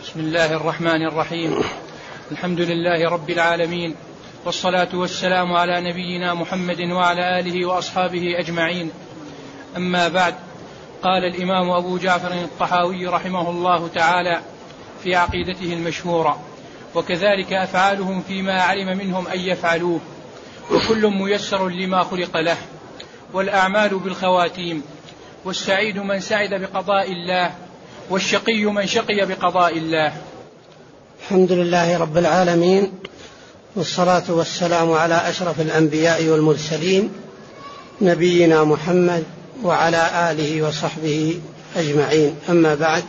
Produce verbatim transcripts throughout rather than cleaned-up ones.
بسم الله الرحمن الرحيم. الحمد لله رب العالمين، والصلاة والسلام على نبينا محمد وعلى آله وأصحابه أجمعين. أما بعد، قال الإمام أبو جعفر الطحاوي رحمه الله تعالى في عقيدته المشهورة: وكذلك أفعالهم فيما علم منهم أن يفعلوه، وكل ميسر لما خلق له، والأعمال بالخواتيم، والسعيد من سعد بقضاء الله، والشقي من شقي بقضاء الله. الحمد لله رب العالمين، والصلاة والسلام على أشرف الأنبياء والمرسلين، نبينا محمد وعلى آله وصحبه أجمعين. أما بعد،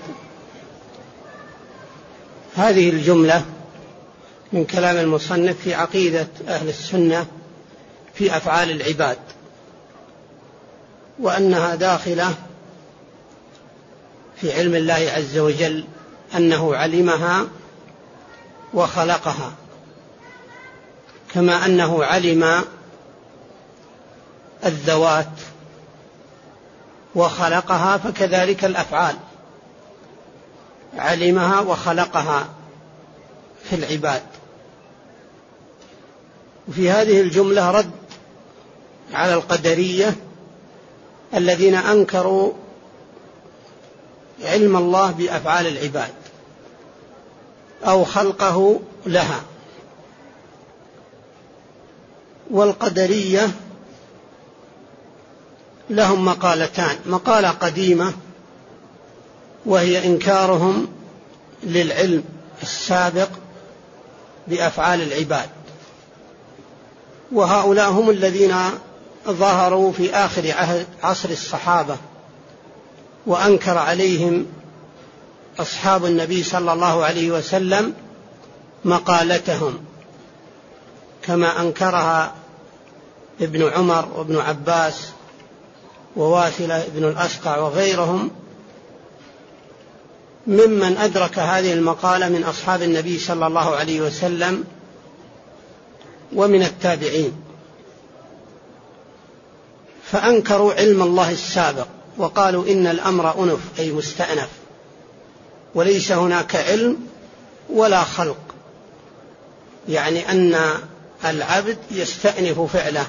هذه الجملة من كلام المصنف في عقيدة أهل السنة في أفعال العباد، وأنها داخلة في علم الله عز وجل، أنه علمها وخلقها، كما أنه علم الذوات وخلقها، فكذلك الأفعال علمها وخلقها في العباد. وفي هذه الجملة رد على القدرية الذين أنكروا علم الله بأفعال العباد أو خلقه لها. والقدرية لهم مقالتان: مقالة قديمة وهي إنكارهم للعلم السابق بأفعال العباد، وهؤلاء هم الذين ظهروا في آخر عصر الصحابة، وأنكر عليهم أصحاب النبي صلى الله عليه وسلم مقالتهم، كما أنكرها ابن عمر وابن عباس وواثلة ابن الأسقع وغيرهم ممن أدرك هذه المقالة من أصحاب النبي صلى الله عليه وسلم ومن التابعين، فأنكروا علم الله السابق وقالوا إن الأمر أنف، أي مستأنف، وليس هناك علم ولا خلق، يعني أن العبد يستأنف فعله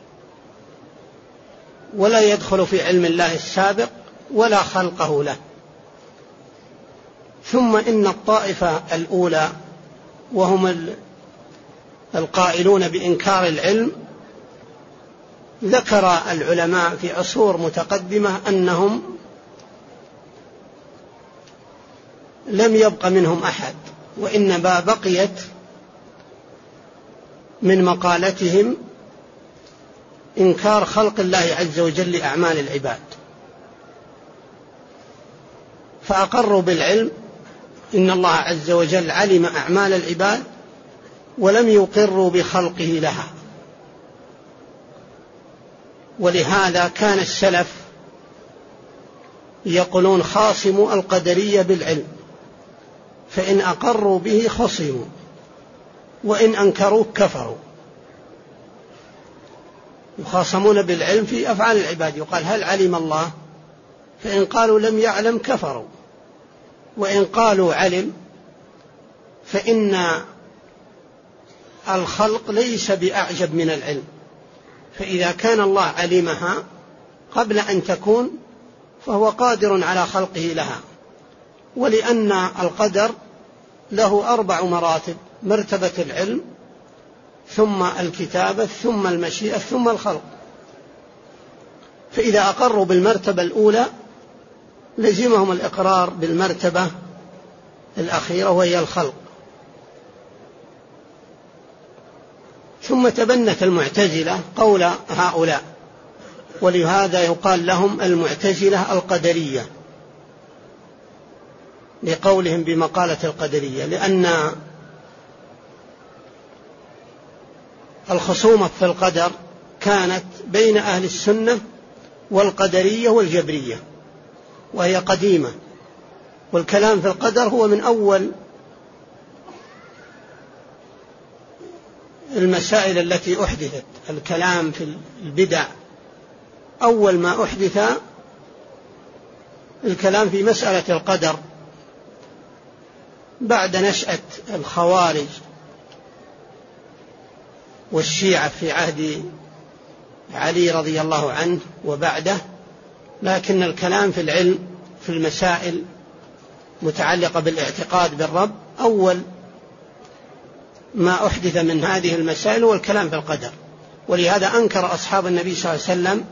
ولا يدخل في علم الله السابق ولا خلقه له. ثم إن الطائفة الأولى وهم القائلون بإنكار العلم، ذكر العلماء في عصور متقدمة أنهم لم يبق منهم أحد، وإنما بقيت من مقالتهم إنكار خلق الله عز وجل لأعمال العباد، فأقروا بالعلم، إن الله عز وجل علم أعمال العباد، ولم يقروا بخلقه لها. ولهذا كان السلف يقولون: خاصموا القدرية بالعلم، فإن أقروا به خصموا، وإن أنكروه كفروا. يخاصمون بالعلم في أفعال العباد، يقال: هل علم الله؟ فإن قالوا لم يعلم كفروا، وإن قالوا علم فإن الخلق ليس بأعجب من العلم، فإذا كان الله علمها قبل أن تكون فهو قادر على خلقه لها. ولأن القدر له أربع مراتب: مرتبة العلم، ثم الكتابة، ثم المشيئة، ثم الخلق. فإذا أقروا بالمرتبة الأولى لزمهم الإقرار بالمرتبة الأخيرة وهي الخلق. ثم تبنت المعتزلة قول هؤلاء، ولهذا يقال لهم المعتزلة القدرية، لقولهم بمقالة القدرية، لأن الخصومة في القدر كانت بين أهل السنة والقدرية والجبرية، وهي قديمة. والكلام في القدر هو من أول المسائل التي أحدثت. الكلام في البدع أول ما أحدث الكلام في مسألة القدر بعد نشأة الخوارج والشيعة في عهد علي رضي الله عنه وبعده، لكن الكلام في العلم في المسائل متعلقة بالاعتقاد بالرب أول ما أحدث من هذه المسائل هو الكلام في القدر. ولهذا أنكر أصحاب النبي صلى الله عليه وسلم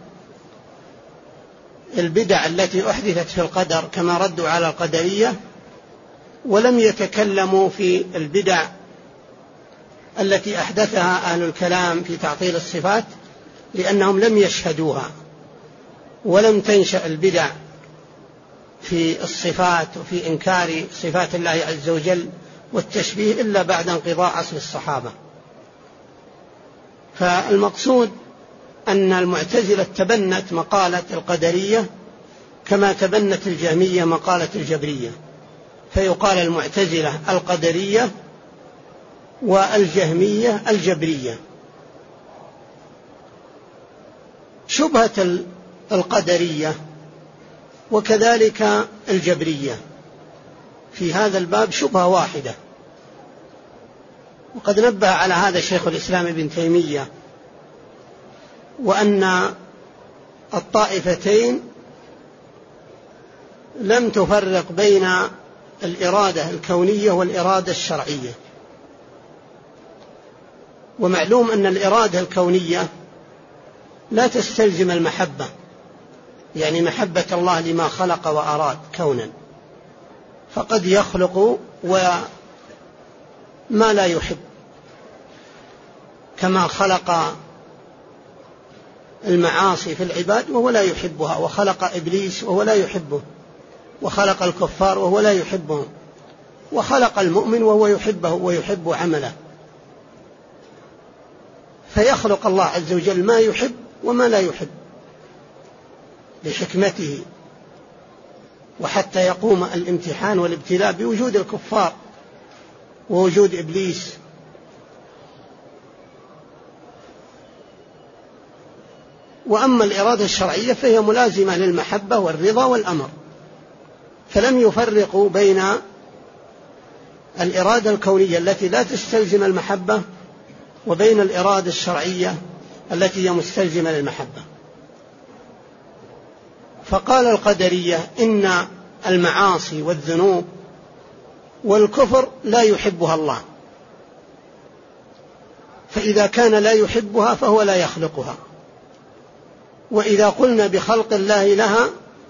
البدع التي أحدثت في القدر كما ردوا على القدرية، ولم يتكلموا في البدع التي أحدثها أهل الكلام في تعطيل الصفات، لأنهم لم يشهدوها، ولم تنشأ البدع في الصفات وفي إنكار صفات الله عز وجل والتشبيه إلا بعد انقضاء عصر الصحابة. فالمقصود أن المعتزلة تبنت مقالة القدرية كما تبنت الجهمية مقالة الجبرية، فيقال المعتزلة القدرية والجهمية الجبرية. شبهة القدرية وكذلك الجبرية في هذا الباب شبهة واحدة، وقد نبه على هذا شيخ الإسلام ابن تيمية، وأن الطائفتين لم تفرق بين الإرادة الكونية والإرادة الشرعية. ومعلوم أن الإرادة الكونية لا تستلزم المحبة، يعني محبة الله لما خلق وأراد كونا، فقد يخلق وما لا يحب، كما خلق المعاصي في العباد وهو لا يحبها، وخلق إبليس وهو لا يحبه، وخلق الكفار وهو لا يحبهم، وخلق المؤمن وهو يحبه ويحب عمله. فيخلق الله عز وجل ما يحب وما لا يحب بحكمته، وحتى يقوم الامتحان والابتلاء بوجود الكفار ووجود إبليس. وأما الإرادة الشرعية فهي ملازمة للمحبة والرضا والأمر، فلم يفرقوا بين الإرادة الكونية التي لا تستلزم المحبة وبين الإرادة الشرعية التي هي مستلزمة للمحبة. فقال القدرية إن المعاصي والذنوب والكفر لا يحبها الله، فإذا كان لا يحبها فهو لا يخلقها، وإذا قلنا بخلق الله لها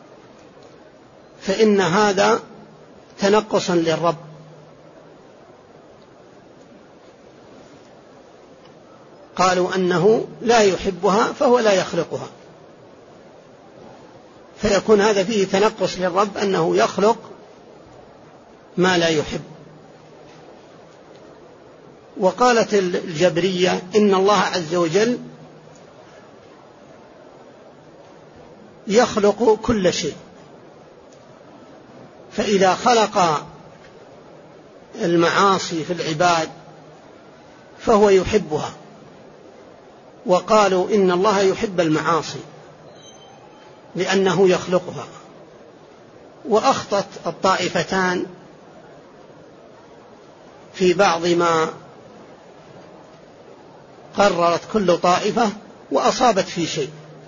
فإن هذا تنقصا للرب. قالوا أنه لا يحبها فهو لا يخلقها، فيكون هذا فيه تنقص للرب أنه يخلق ما لا يحب. وقالت الجبرية إن الله عز وجل يخلق كل شيء، فإذا خلق المعاصي في العباد فهو يحبها، وقالوا إن الله يحب المعاصي لأنه يخلقها. وأخطت الطائفتان في بعض ما قررت كل طائفة، وأصابت في شيء.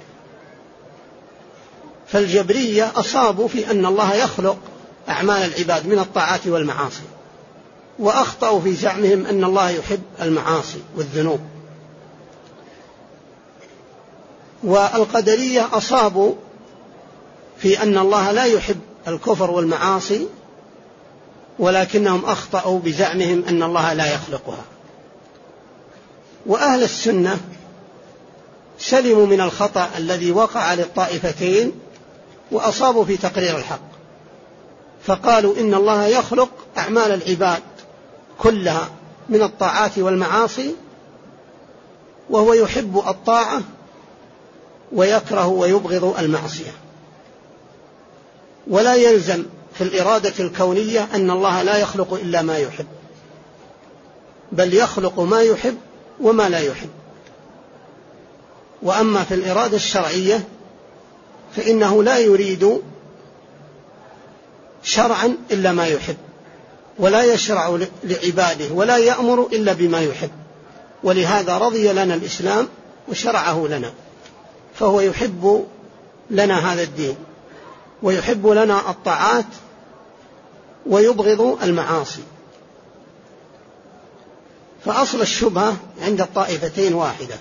فالجبرية أصابوا في أن الله يخلق أعمال العباد من الطاعات والمعاصي، وأخطأوا في زعمهم أن الله يحب المعاصي والذنوب. والقدرية أصابوا في أن الله لا يحب الكفر والمعاصي، ولكنهم أخطأوا بزعمهم أن الله لا يخلقها. وأهل السنة سلموا من الخطأ الذي وقع للطائفتين، وأصابوا في تقرير الحق، فقالوا إن الله يخلق أعمال العباد كلها من الطاعات والمعاصي، وهو يحب الطاعة ويكره ويبغض المعصية. ولا يلزم في الإرادة الكونية أن الله لا يخلق إلا ما يحب، بل يخلق ما يحب وما لا يحب. وأما في الإرادة الشرعية فإنه لا يريد شرعا إلا ما يحب، ولا يشرع لعباده ولا يأمر إلا بما يحب، ولهذا رضي لنا الإسلام وشرعه لنا، فهو يحب لنا هذا الدين ويحب لنا الطاعات ويبغض المعاصي. فأصل الشبهة عند الطائفتين واحدة،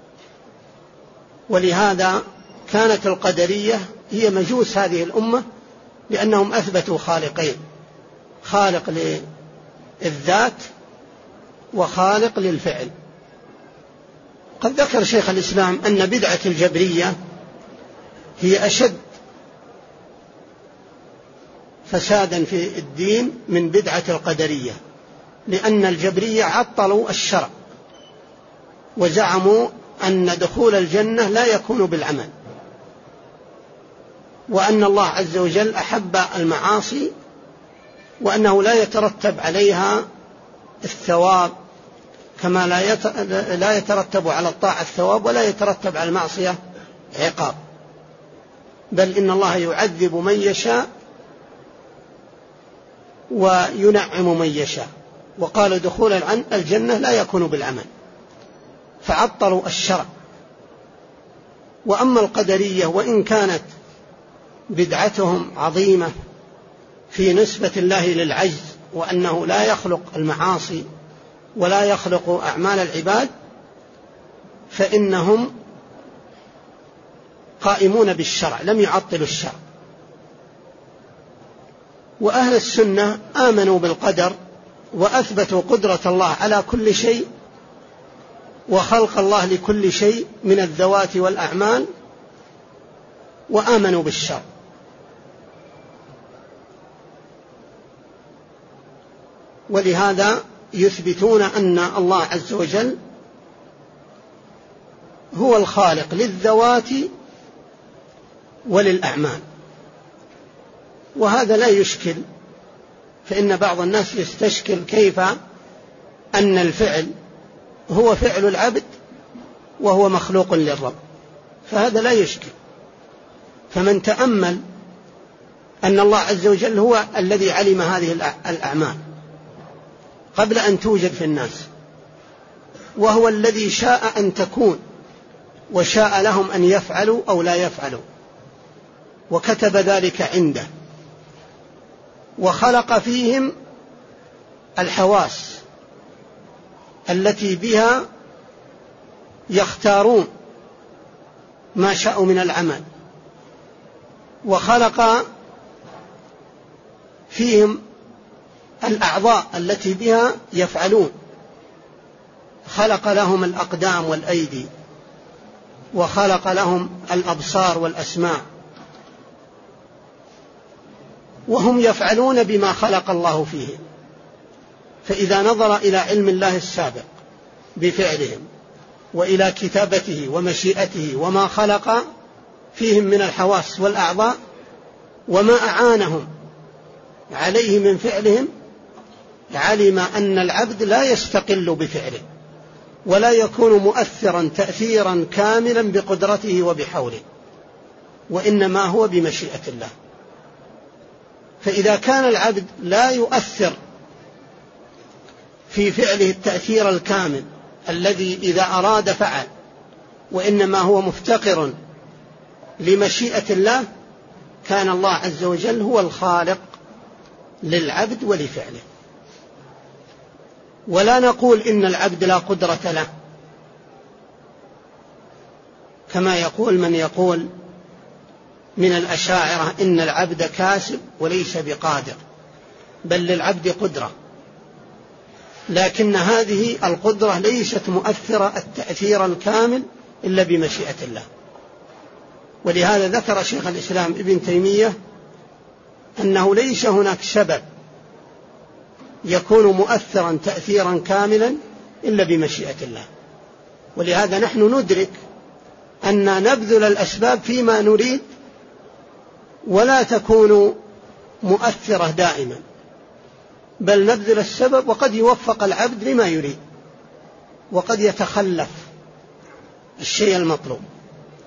ولهذا كانت القدرية هي مجوس هذه الأمة، لأنهم أثبتوا خالقين، خالق للذات وخالق للفعل. قد ذكر شيخ الإسلام أن بدعة الجبرية هي أشد فسادا في الدين من بدعة القدرية، لأن الجبرية عطلوا الشرع وزعموا أن دخول الجنة لا يكون بالعمل، وأن الله عز وجل أحب المعاصي وأنه لا يترتب عليها الثواب كما لا يترتب على الطاعة الثواب ولا يترتب على المعصية عقاب، بل إن الله يعذب من يشاء وينعم من يشاء، وقال دخول الجنة لا يكون بالعمل، فعطلوا الشرع. وأما القدرية وإن كانت بدعتهم عظيمة في نسبة الله للعجز وأنه لا يخلق المعاصي ولا يخلق أعمال العباد، فإنهم قائمون بالشرع، لم يعطلوا الشرع. وأهل السنة آمنوا بالقدر وأثبتوا قدرة الله على كل شيء وخلق الله لكل شيء من الذوات والأعمال، وآمنوا بالشرع. ولهذا يثبتون أن الله عز وجل هو الخالق للذوات وللأعمال، وهذا لا يشكل، فإن بعض الناس يستشكل كيف أن الفعل هو فعل العبد وهو مخلوق للرب، فهذا لا يشكل. فمن تأمل أن الله عز وجل هو الذي علم هذه الأعمال قبل أن توجد في الناس، وهو الذي شاء أن تكون وشاء لهم أن يفعلوا أو لا يفعلوا، وكتب ذلك عنده، وخلق فيهم الحواس التي بها يختارون ما شاءوا من العمل، وخلق فيهم الأعضاء التي بها يفعلون، خلق لهم الأقدام والأيدي، وخلق لهم الأبصار والأسماع، وهم يفعلون بما خلق الله فيهم. فإذا نظر إلى علم الله السابق بفعلهم وإلى كتابته ومشيئته وما خلق فيهم من الحواس والأعضاء وما أعانهم عليه من فعلهم، علم أن العبد لا يستقل بفعله ولا يكون مؤثرا تأثيرا كاملا بقدرته وبحوله، وإنما هو بمشيئة الله. فإذا كان العبد لا يؤثر في فعله التأثير الكامل الذي إذا أراد فعل، وإنما هو مفتقر لمشيئة الله، كان الله عز وجل هو الخالق للعبد ولفعله. ولا نقول إن العبد لا قدرة له، كما يقول من يقول من الأشاعرة إن العبد كاسب وليس بقادر، بل للعبد قدرة، لكن هذه القدرة ليست مؤثرة التأثير الكامل إلا بمشيئة الله. ولهذا ذكر شيخ الإسلام ابن تيمية أنه ليس هناك سبب يكون مؤثرا تأثيرا كاملا إلا بمشيئة الله. ولهذا نحن ندرك أن نبذل الأسباب فيما نريد ولا تكون مؤثرة دائما، بل نبذل السبب وقد يوفق العبد لما يريد، وقد يتخلف الشيء المطلوب.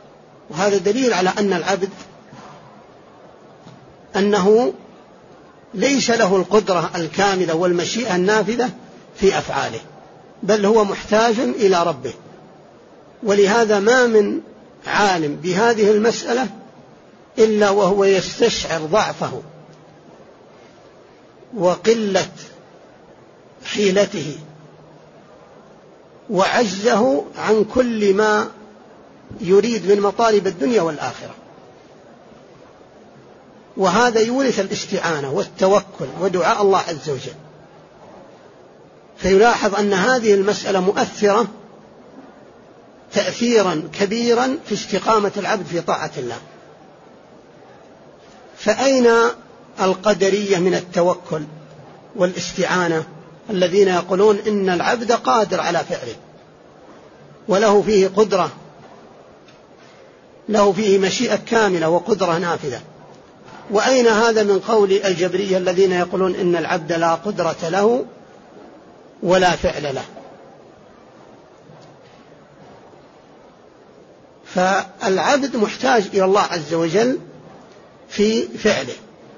وهذا دليل على أن العبد أنه ليس له القدرة الكاملة والمشيئة النافذة في أفعاله، بل هو محتاج إلى ربه. ولهذا ما من عالم بهذه المسألة إلا وهو يستشعر ضعفه وقلة حيلته وعجزه عن كل ما يريد من مطالب الدنيا والآخرة، وهذا يورث الاستعانة والتوكل ودعاء الله عز وجل. فيلاحظ أن هذه المسألة مؤثرة تأثيرا كبيرا في استقامة العبد في طاعة الله. فأين القدرية من التوكل والاستعانة الذين يقولون إن العبد قادر على فعله وله فيه قدرة، له فيه مشيئة كاملة وقدرة نافذة؟ وأين هذا من قول الجبرية الذين يقولون إن العبد لا قدرة له ولا فعل له؟ فالعبد محتاج إلى الله عز وجل في فعله،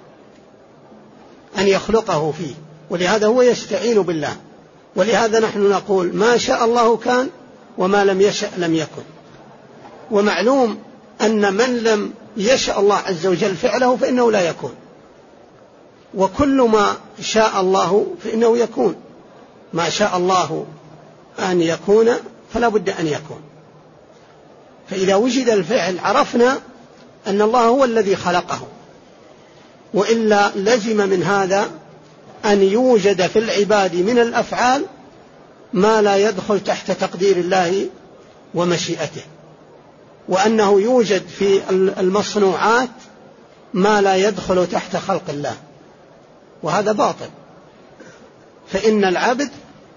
أن يخلقه فيه، ولهذا هو يستعين بالله. ولهذا نحن نقول ما شاء الله كان وما لم يشأ لم يكن. ومعلوم أن من لم يشاء الله عز وجل فعله فإنه لا يكون، وكل ما شاء الله فإنه يكون. ما شاء الله أن يكون فلا بد أن يكون. فإذا وجد الفعل عرفنا أن الله هو الذي خلقه، وإلا لزم من هذا أن يوجد في العباد من الأفعال ما لا يدخل تحت تقدير الله ومشيئته، وأنه يوجد في المصنوعات ما لا يدخل تحت خلق الله، وهذا باطل. فإن العبد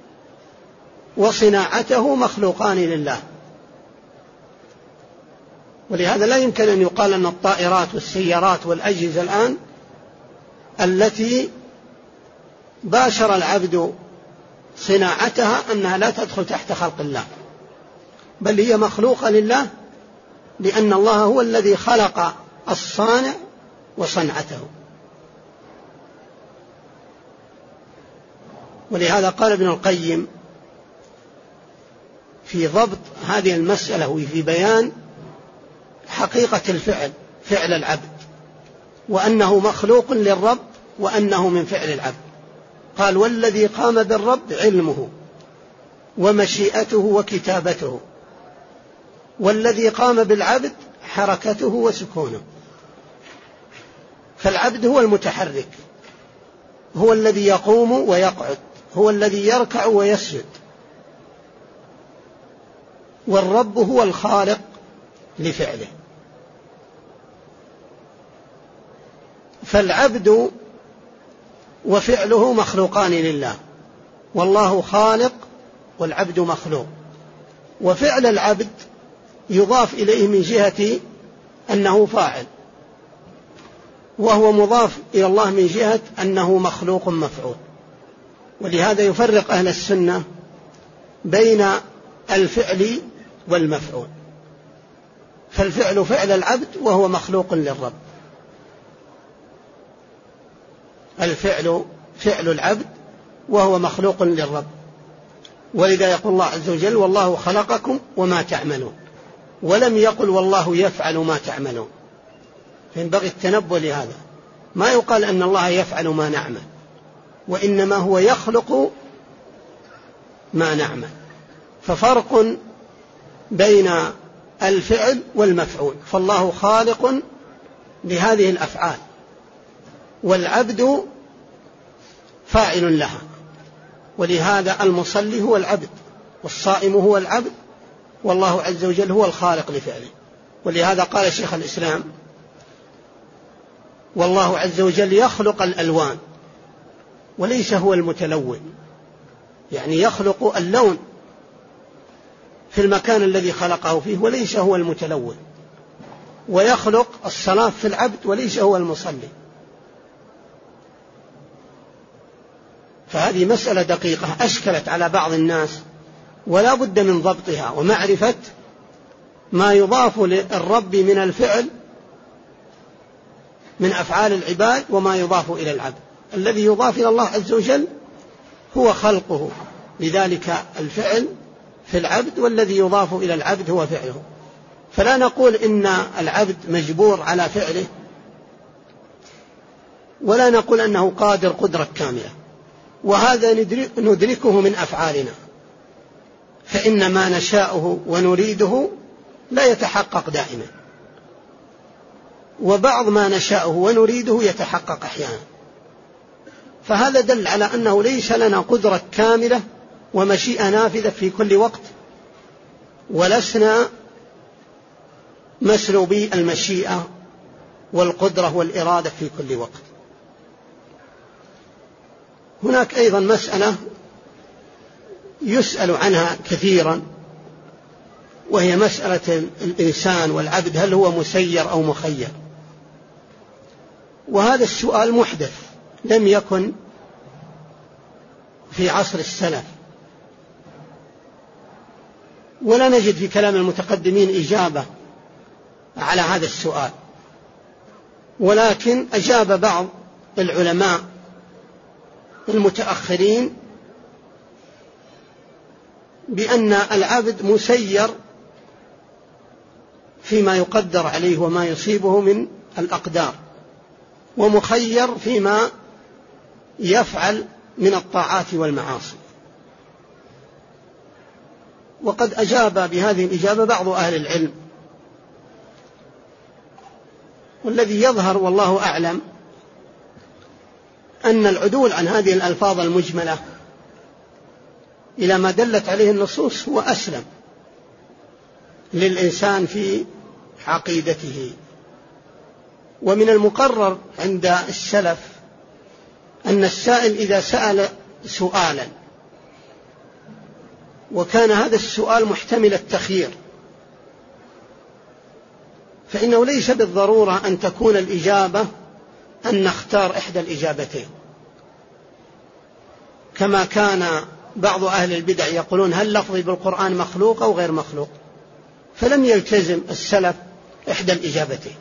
وصناعته مخلوقان لله. ولهذا لا يمكن أن يقال أن الطائرات والسيارات والأجهزة الآن التي باشر العبد صناعتها أنها لا تدخل تحت خلق الله، بل هي مخلوقة لله، لأن الله هو الذي خلق الصانع وصنعته. ولهذا قال ابن القيم في ضبط هذه المسألة وفي بيان حقيقة الفعل، فعل العبد، وأنه مخلوق للرب وأنه من فعل العبد. قال والذي قام بالرب علمه ومشيئته وكتابته، والذي قام بالعبد حركته وسكونه. فالعبد هو المتحرك، هو الذي يقوم ويقعد، هو الذي يركع ويسجد، والرب هو الخالق لفعله. فالعبد وفعله مخلوقان لله، والله خالق والعبد مخلوق. وفعل العبد يضاف إليه من جهة أنه فاعل، وهو مضاف إلى الله من جهة أنه مخلوق مفعول. ولهذا يفرق أهل السنة بين الفعل والمفعول. فالفعل فعل العبد وهو مخلوق للرب، الفعل فعل العبد وهو مخلوق للرب. ولذا يقول الله عز وجل والله خلقكم وما تعملون، ولم يقل والله يفعل ما تعملون. فينبغي التنبه لهذا، ما يقال أن الله يفعل ما نعمل، وإنما هو يخلق ما نعمل. ففرق بين الفعل والمفعول. فالله خالق لهذه الأفعال، والعبد فاعل لها. ولهذا المصلي هو العبد، والصائم هو العبد، والله عز وجل هو الخالق لفعله. ولهذا قال شيخ الإسلام والله عز وجل يخلق الألوان وليس هو المتلون، يعني يخلق اللون في المكان الذي خلقه فيه وليس هو المتلون، ويخلق الصلاة في العبد وليس هو المصلي. فهذه مسألة دقيقة أشكلت على بعض الناس، ولا بد من ضبطها ومعرفة ما يضاف للرب من الفعل من أفعال العباد وما يضاف إلى العبد. الذي يضاف إلى الله عز وجل هو خلقه لذلك الفعل في العبد، والذي يضاف إلى العبد هو فعله. فلا نقول إن العبد مجبور على فعله، ولا نقول أنه قادر قدرة كاملة، وهذا ندركه من أفعالنا، فإن ما نشاءه ونريده لا يتحقق دائما، وبعض ما نشاءه ونريده يتحقق أحيانا. فهذا دل على أنه ليس لنا قدرة كاملة ومشيئة نافذة في كل وقت، ولسنا مسلوبي المشيئة والقدرة والإرادة في كل وقت. هناك أيضا مسألة يسأل عنها كثيرا، وهي مسألة الإنسان والعبد، هل هو مسير أو مخير؟ وهذا السؤال محدث لم يكن في عصر السلف، ولا نجد في كلام المتقدمين إجابة على هذا السؤال، ولكن أجاب بعض العلماء المتأخرين بأن العبد مسير فيما يقدر عليه وما يصيبه من الأقدار، ومخير فيما يفعل من الطاعات والمعاصي. وقد أجاب بهذه الإجابة بعض أهل العلم، والذي يظهر والله أعلم أن العدول عن هذه الألفاظ المجملة إلى ما دلت عليه النصوص هو أسلم للإنسان في عقيدته. ومن المقرر عند السلف أن السائل إذا سأل سؤالا وكان هذا السؤال محتمل التخيير، فإنه ليس بالضرورة أن تكون الإجابة أن نختار إحدى الإجابتين، كما كان بعض أهل البدع يقولون هل لفظي بالقرآن مخلوق أو غير مخلوق، فلم يلتزم السلف إحدى الإجابتين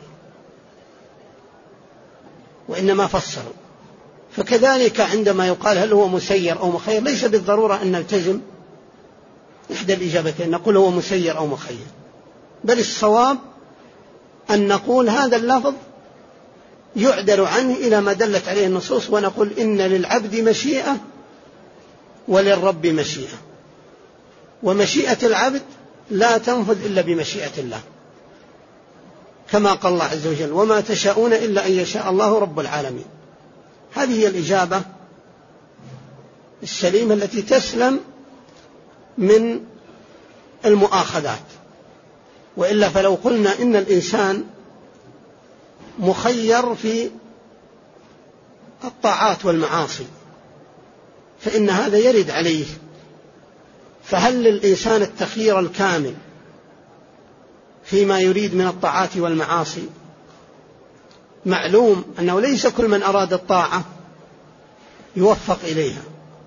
وإنما فصلوا. فكذلك عندما يقال هل هو مسير أو مخير ليس بالضرورة أن نلتزم إحدى الإجابتين نقول هو مسير أو مخير، بل الصواب أن نقول هذا اللفظ يعدل عنه إلى ما دلت عليه النصوص، ونقول إن للعبد مشيئة وللرب مشيئة، ومشيئة العبد لا تنفذ إلا بمشيئة الله، كما قال الله عز وجل وما تشاءون إلا أن يشاء الله رب العالمين. هذه هي الإجابة السليمة التي تسلم من المؤاخذات. وإلا فلو قلنا إن الإنسان مخير في الطاعات والمعاصي فإن هذا يرد عليه، فهل للإنسان التخيير الكامل فيما يريد من الطاعات والمعاصي؟ معلوم أنه ليس كل من أراد الطاعة يوفق إليها،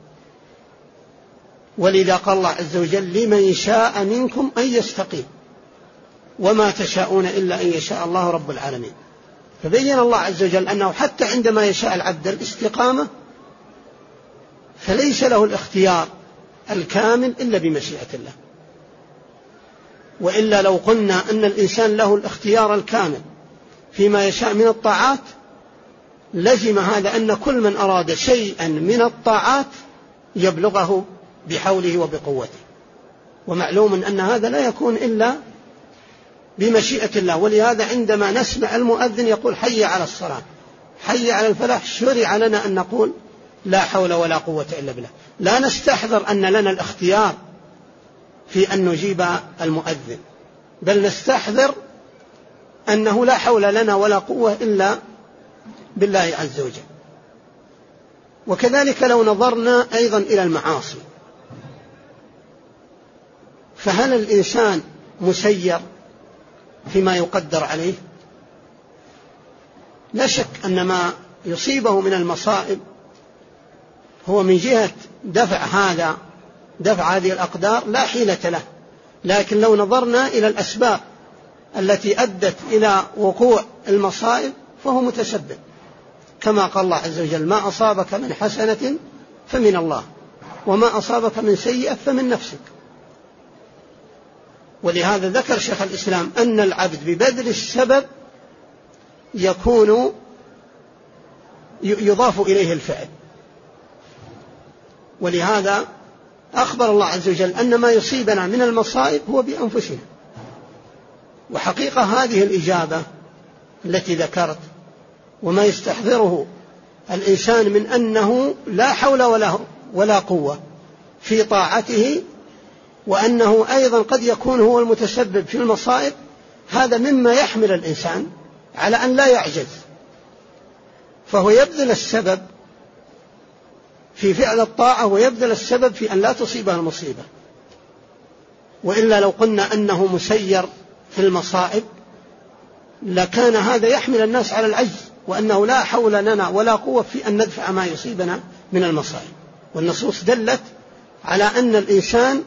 ولذا قال الله عز وجل لمن شاء منكم أن يستقيم وما تشاءون إلا أن يشاء الله رب العالمين. فبين الله عز وجل أنه حتى عندما يشاء العبد الاستقامة فليس له الاختيار الكامل إلا بمشيئة الله. وإلا لو قلنا أن الإنسان له الاختيار الكامل فيما يشاء من الطاعات لزم هذا أن كل من أراد شيئا من الطاعات يبلغه بحوله وبقوته، ومعلوم أن هذا لا يكون إلا بمشيئة الله. ولهذا عندما نسمع المؤذن يقول حي على الصلاة حي على الفلاح شرع لنا أن نقول لا حول ولا قوة إلا بالله، لا نستحضر أن لنا الاختيار في أن نجيب المؤذن، بل نستحضر أنه لا حول لنا ولا قوة إلا بالله عز وجل. وكذلك لو نظرنا أيضا إلى المعاصي، فهل الإنسان مسير فيما يقدر عليه؟ لا شك أن ما يصيبه من المصائب هو من جهة دفع هذا دفع هذه الأقدار لا حيلة له، لكن لو نظرنا إلى الأسباب التي أدت إلى وقوع المصائب فهو متسبب، كما قال الله عز وجل: ما أصابك من حسنة فمن الله وما أصابك من سيئة فمن نفسك. ولهذا ذكر شيخ الإسلام أن العبد ببذل السبب يكون يضاف إليه الفعل. ولهذا أخبر الله عز وجل أن ما يصيبنا من المصائب هو بأنفسنا. وحقيقة هذه الإجابة التي ذكرت وما يستحضره الإنسان من أنه لا حول ولا, ولا قوة في طاعته، وأنه أيضا قد يكون هو المتسبب في المصائب، هذا مما يحمل الإنسان على أن لا يعجز، فهو يبذل السبب في فعل الطاعة ويبذل السبب في أن لا تصيبه المصيبة. وإلا لو قلنا أنه مسير في المصائب لكان هذا يحمل الناس على العجز، وأنه لا حول لنا ولا قوة في أن ندفع ما يصيبنا من المصائب. والنصوص دلت على أن الإنسان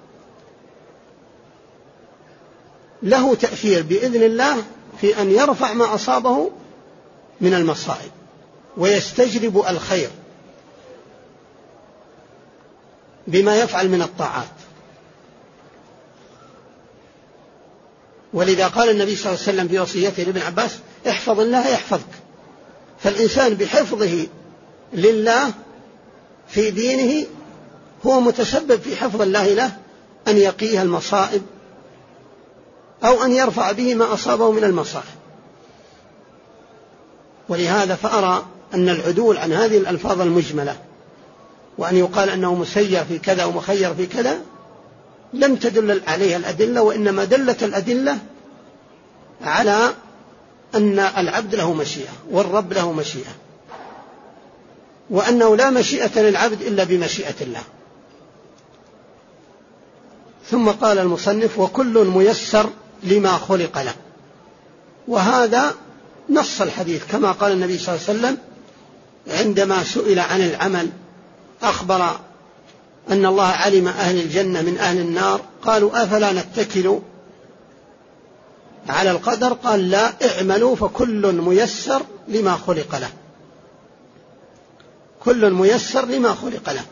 له تأثير بإذن الله في أن يرفع ما أصابه من المصائب ويستجلب الخير بما يفعل من الطاعات. ولذا قال النبي صلى الله عليه وسلم في وصيته لابن عباس: احفظ الله يحفظك. فالإنسان بحفظه لله في دينه هو متسبب في حفظ الله له أن يقيه المصائب أو أن يرفع به ما أصابه من المصائب. ولهذا فأرى أن العدول عن هذه الألفاظ المجملة وأن يقال أنه مسير في كذا ومخير في كذا لم تدل عليها الأدلة، وإنما دلت الأدلة على أن العبد له مشيئة والرب له مشيئة، وأنه لا مشيئة للعبد إلا بمشيئة الله. ثم قال المصنف: وكل ميسر لما خلق له. وهذا نص الحديث كما قال النبي صلى الله عليه وسلم عندما سئل عن العمل أخبر أن الله علم أهل الجنة من أهل النار، قالوا: أفلا نتكل على القدر؟ قال: لا، اعملوا فكل ميسر لما خلق له. كل ميسر لما خلق له.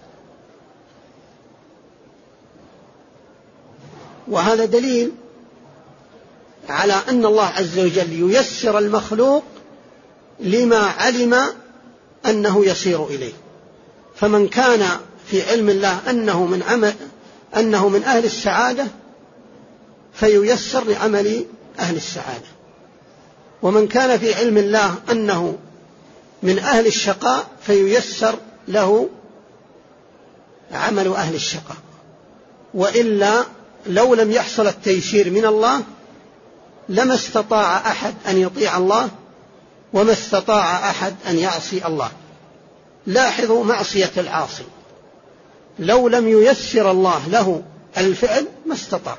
وهذا دليل على أن الله عز وجل ييسر المخلوق لما علم أنه يصير إليه. فمن كان في علم الله أنه من عمل أنه من أهل السعادة فييسر لعمل أهل السعادة، ومن كان في علم الله أنه من أهل الشقاء فييسر له عمل أهل الشقاء. وإلا لو لم يحصل التيسير من الله لما استطاع أحد أن يطيع الله وما استطاع أحد أن يعصي الله. لاحظوا معصية العاصي، لو لم ييسر الله له الفعل ما استطاع،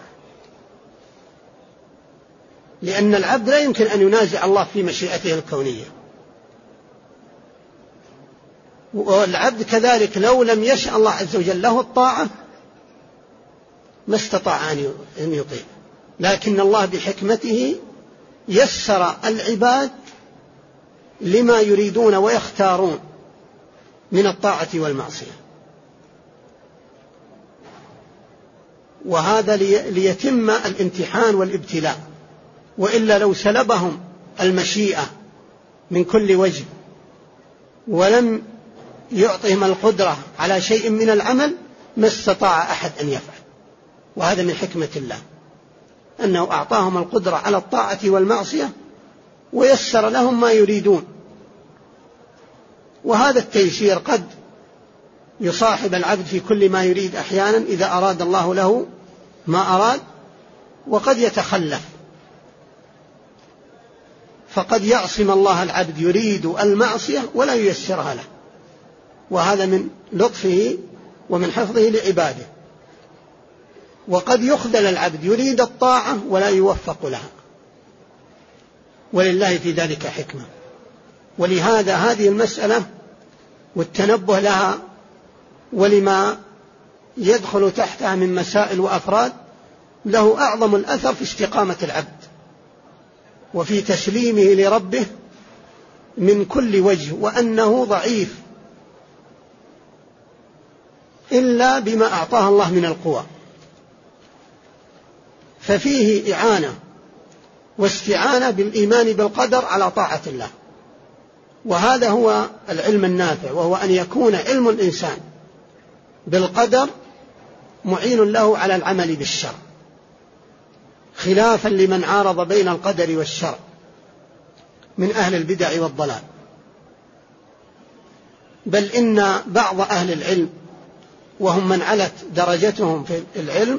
لأن العبد لا يمكن أن ينازع الله في مشيئته الكونية. والعبد كذلك لو لم يشاء الله عز وجل له الطاعة ما استطاع أن يطيع، لكن الله بحكمته يسر العباد لما يريدون ويختارون من الطاعة والمعصية. وهذا ليتم الامتحان والابتلاء، وإلا لو سلبهم المشيئة من كل وجه ولم يعطهم القدرة على شيء من العمل ما استطاع أحد أن يفعل. وهذا من حكمة الله أنه أعطاهم القدرة على الطاعة والمعصية ويسر لهم ما يريدون. وهذا التيسير قد يصاحب العبد في كل ما يريد أحيانا إذا أراد الله له ما أراد، وقد يتخلف فقد يعصم الله العبد يريد المعصية ولا ييسرها له، وهذا من لطفه ومن حفظه لعباده. وقد يخذل العبد يريد الطاعة ولا يوفق لها، ولله في ذلك حكمة. ولهذا هذه المسألة والتنبه لها ولما يدخل تحتها من مسائل وأفراد له أعظم الأثر في استقامة العبد وفي تسليمه لربه من كل وجه وأنه ضعيف إلا بما أعطاه الله من القوى، ففيه إعانة واستعانة بالإيمان بالقدر على طاعة الله. وهذا هو العلم النافع، وهو أن يكون علم الإنسان بالقدر معين له على العمل بالشرع، خلافا لمن عارض بين القدر والشرع من أهل البدع والضلال. بل إن بعض أهل العلم وهم من علت درجتهم في العلم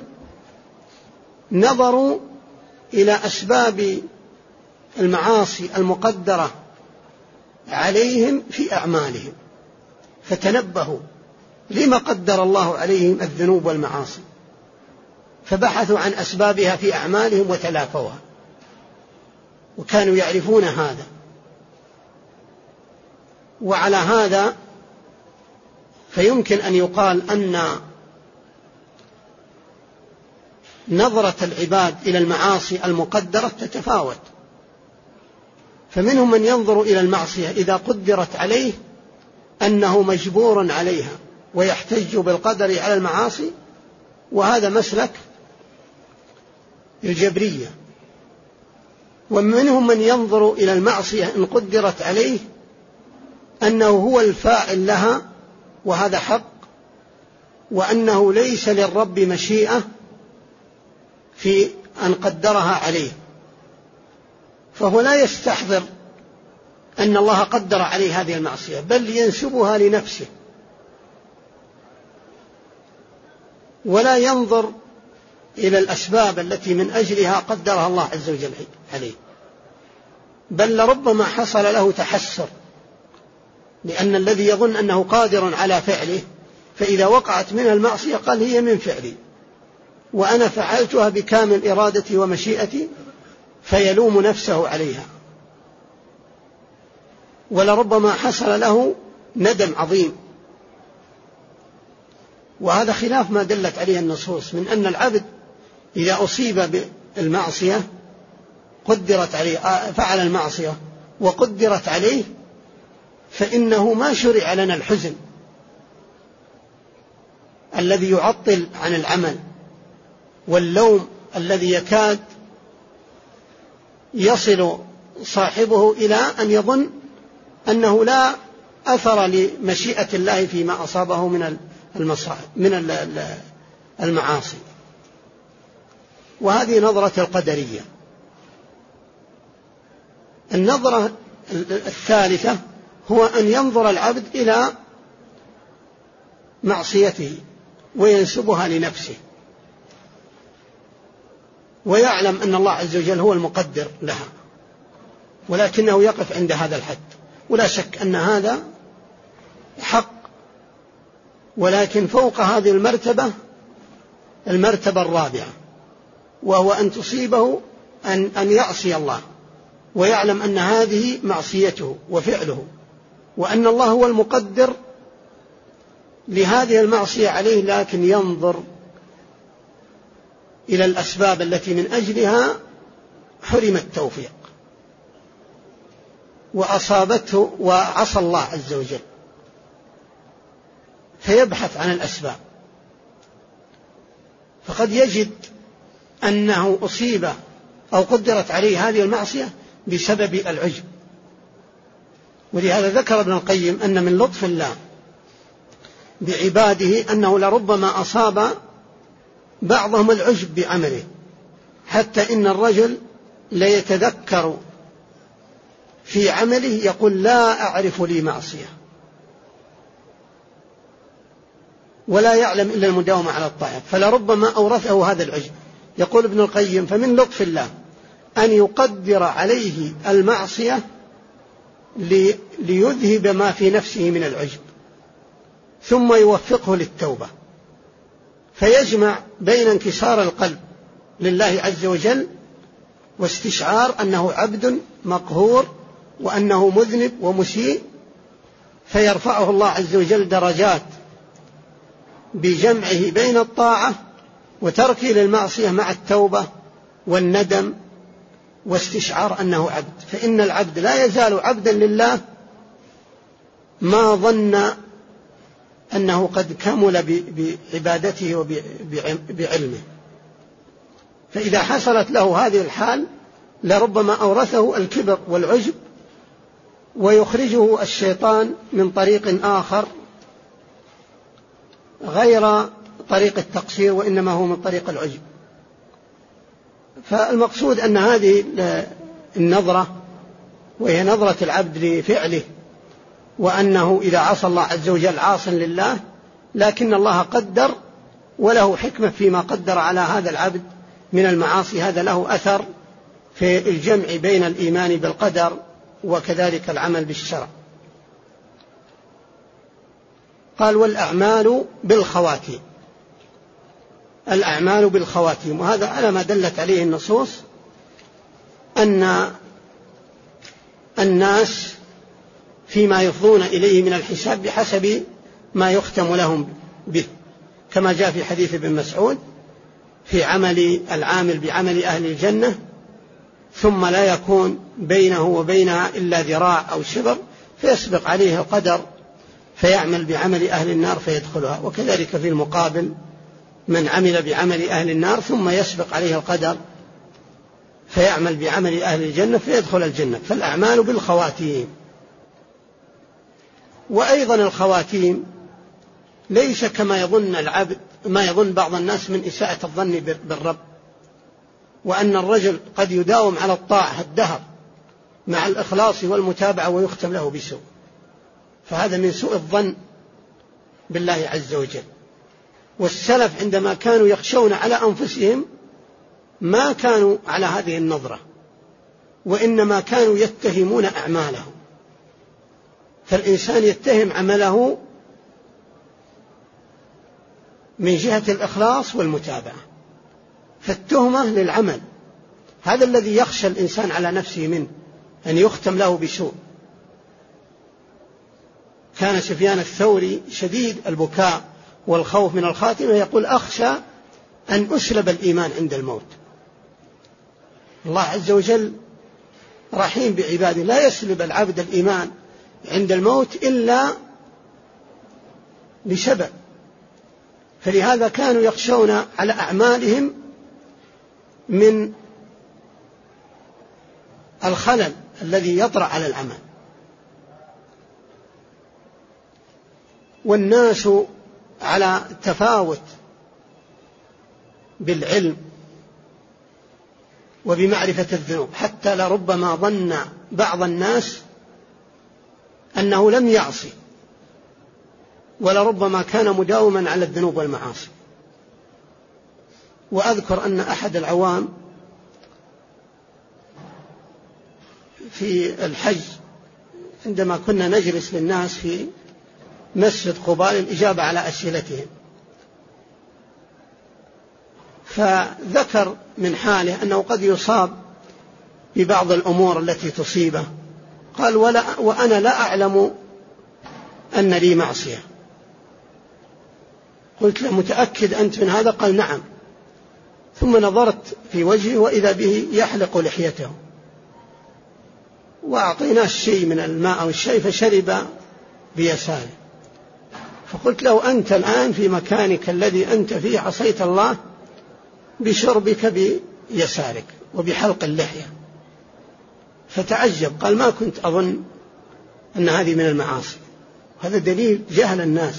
نظروا إلى أسباب المعاصي المقدرة عليهم في أعمالهم، فتنبهوا لما قدر الله عليهم الذنوب والمعاصي، فبحثوا عن أسبابها في أعمالهم وتلافوها، وكانوا يعرفون هذا. وعلى هذا فيمكن أن يقال أن نظرة العباد إلى المعاصي المقدرة تتفاوت، فمنهم من ينظر إلى المعصية إذا قدرت عليه أنه مجبور عليها ويحتج بالقدر على المعاصي، وهذا مسلك الجبرية. ومنهم من ينظر إلى المعصية إن قدرت عليه أنه هو الفاعل لها، وهذا حق، وأنه ليس للرب مشيئة في أن قدرها عليه، فهو لا يستحضر أن الله قدر عليه هذه المعصية، بل ينسبها لنفسه، ولا ينظر إلى الأسباب التي من أجلها قدرها الله عز وجل عليه، بل لربما حصل له تحسر، لأن الذي يظن أنه قادر على فعله فإذا وقعت منها المعصية قال هي من فعلي وأنا فعلتها بكامل إرادتي ومشيئتي، فيلوم نفسه عليها. ولربما حصل له ندم عظيم، وهذا خلاف ما دلت عليه النصوص من أن العبد إذا أصيب بالمعصية قدرت عليه، فعل المعصية وقدرت عليه، فإنه ما شرع لنا الحزن الذي يعطل عن العمل، واللوم الذي يكاد يصل صاحبه إلى أن يظن أنه لا أثر لمشيئة الله فيما أصابه من المصائب من المعاصي. وهذه نظرة القدرية. النظرة الثالثة هو أن ينظر العبد إلى معصيته وينسبها لنفسه، ويعلم أن الله عز وجل هو المقدر لها، ولكنه يقف عند هذا الحد. ولا شك أن هذا حق، ولكن فوق هذه المرتبة المرتبة الرابعة، وهو أن تصيبه أن, أن يعصي الله ويعلم أن هذه معصيته وفعله، وأن الله هو المقدر لهذه المعصية عليه، لكن ينظر إلى الأسباب التي من أجلها حرم التوفيق وأصابته وعصى الله عز وجل، فيبحث عن الأسباب، فقد يجد أنه أصيب أو قدرت عليه هذه المعصية بسبب العجب. ولهذا ذكر ابن القيم أن من لطف الله بعباده أنه لربما أصاب بعضهم العجب بعمله، حتى إن الرجل ليتذكر في عمله يقول لا أعرف لي معصية، ولا يعلم إلا المداومة على الطاعة، فلربما أورثه هذا العجب. يقول ابن القيم فمن لطف الله أن يقدر عليه المعصية ليذهب ما في نفسه من العجب، ثم يوفقه للتوبة، فيجمع بين انكسار القلب لله عز وجل واستشعار أنه عبد مقهور وأنه مذنب ومسيء، فيرفعه الله عز وجل درجات بجمعه بين الطاعة وتركه للمعصية مع التوبة والندم واستشعار أنه عبد، فإن العبد لا يزال عبدا لله ما ظن أنه قد كمل بعبادته وبعلمه. فإذا حصلت له هذه الحال لربما أورثه الكبر والعجب، ويخرجه الشيطان من طريق آخر غير طريق التقصير، وإنما هو من طريق العجب. فالمقصود أن هذه النظرة، وهي نظرة العبد لفعله، وأنه إذا عصى الله عز وجل عاص لله، لكن الله قدر وله حكمة فيما قدر على هذا العبد من المعاصي، هذا له أثر في الجمع بين الإيمان بالقدر وكذلك العمل بالشرع. قال والأعمال بالخواتيم، الأعمال بالخواتيم، وهذا على ما دلت عليه النصوص أن الناس فيما يفضون إليه من الحساب بحسب ما يختم لهم به، كما جاء في حديث ابن مسعود في عمل العامل بعمل أهل الجنة ثم لا يكون بينه وبينها إلا ذراع أو شبر، فيسبق عليه القدر فيعمل بعمل أهل النار فيدخلها. وكذلك في المقابل من عمل بعمل أهل النار ثم يسبق عليه القدر فيعمل بعمل أهل الجنة فيدخل الجنة. فالأعمال بالخواتيم. وأيضا الخواتيم ليس كما يظن العبد ما يظن بعض الناس من إساءة الظن بالرب، وأن الرجل قد يداوم على الطاعة الدهر مع الإخلاص والمتابعة ويختم له بسوء، فهذا من سوء الظن بالله عز وجل. والسلف عندما كانوا يخشون على أنفسهم ما كانوا على هذه النظرة، وإنما كانوا يتهمون أعمالهم. فالإنسان يتهم عمله من جهة الإخلاص والمتابعة، فالتهمة للعمل هذا الذي يخشى الإنسان على نفسه منه، أن يختم له بسوء. كان سفيان الثوري شديد البكاء والخوف من الخاتمة، يقول أخشى أن أسلب الإيمان عند الموت. الله عز وجل رحيم بعباده، لا يسلب العبد الإيمان عند الموت إلا بسبب. فلهذا كانوا يخشون على أعمالهم من الخلل الذي يطرأ على العمل. والناس على تفاوت بالعلم وبمعرفة الذنوب، حتى لربما ظن بعض الناس أنه لم يعصي، ولربما كان مداوما على الذنوب والمعاصي. وأذكر أن أحد العوام في الحج عندما كنا نجلس للناس في مسجد قباء للإجابة على أسئلتهم، فذكر من حاله أنه قد يصاب ببعض الأمور التي تصيبه. قال ولا وأنا لا أعلم أن لي معصية. قلت له متأكد أنت من هذا؟ قال نعم. ثم نظرت في وجهه وإذا به يحلق لحيته، وأعطيناه الشيء من الماء أو الشيء فشرب بيساره. فقلت له أنت الآن في مكانك الذي أنت فيه عصيت الله بشربك بيسارك وبحلق اللحية. فتعجب، قال ما كنت أظن أن هذه من المعاصي. هذا دليل جهل الناس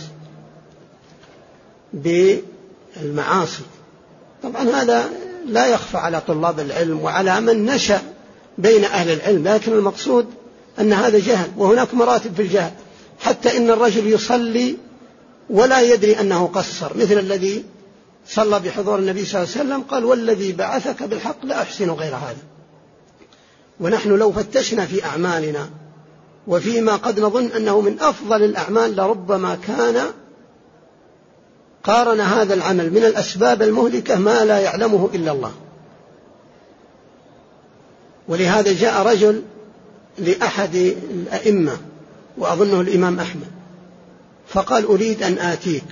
بالمعاصي. طبعا هذا لا يخفى على طلاب العلم وعلى من نشأ بين أهل العلم، لكن المقصود أن هذا جهل، وهناك مراتب في الجهل، حتى إن الرجل يصلي ولا يدري أنه قصر، مثل الذي صلى بحضور النبي صلى الله عليه وسلم قال والذي بعثك بالحق لا أحسن غير هذا. ونحن لو فتشنا في أعمالنا وفيما قد نظن أنه من أفضل الأعمال لربما كان قارن هذا العمل من الأسباب المهلكة ما لا يعلمه إلا الله. ولهذا جاء رجل لأحد الأئمة وأظنه الإمام أحمد فقال أريد أن آتيك،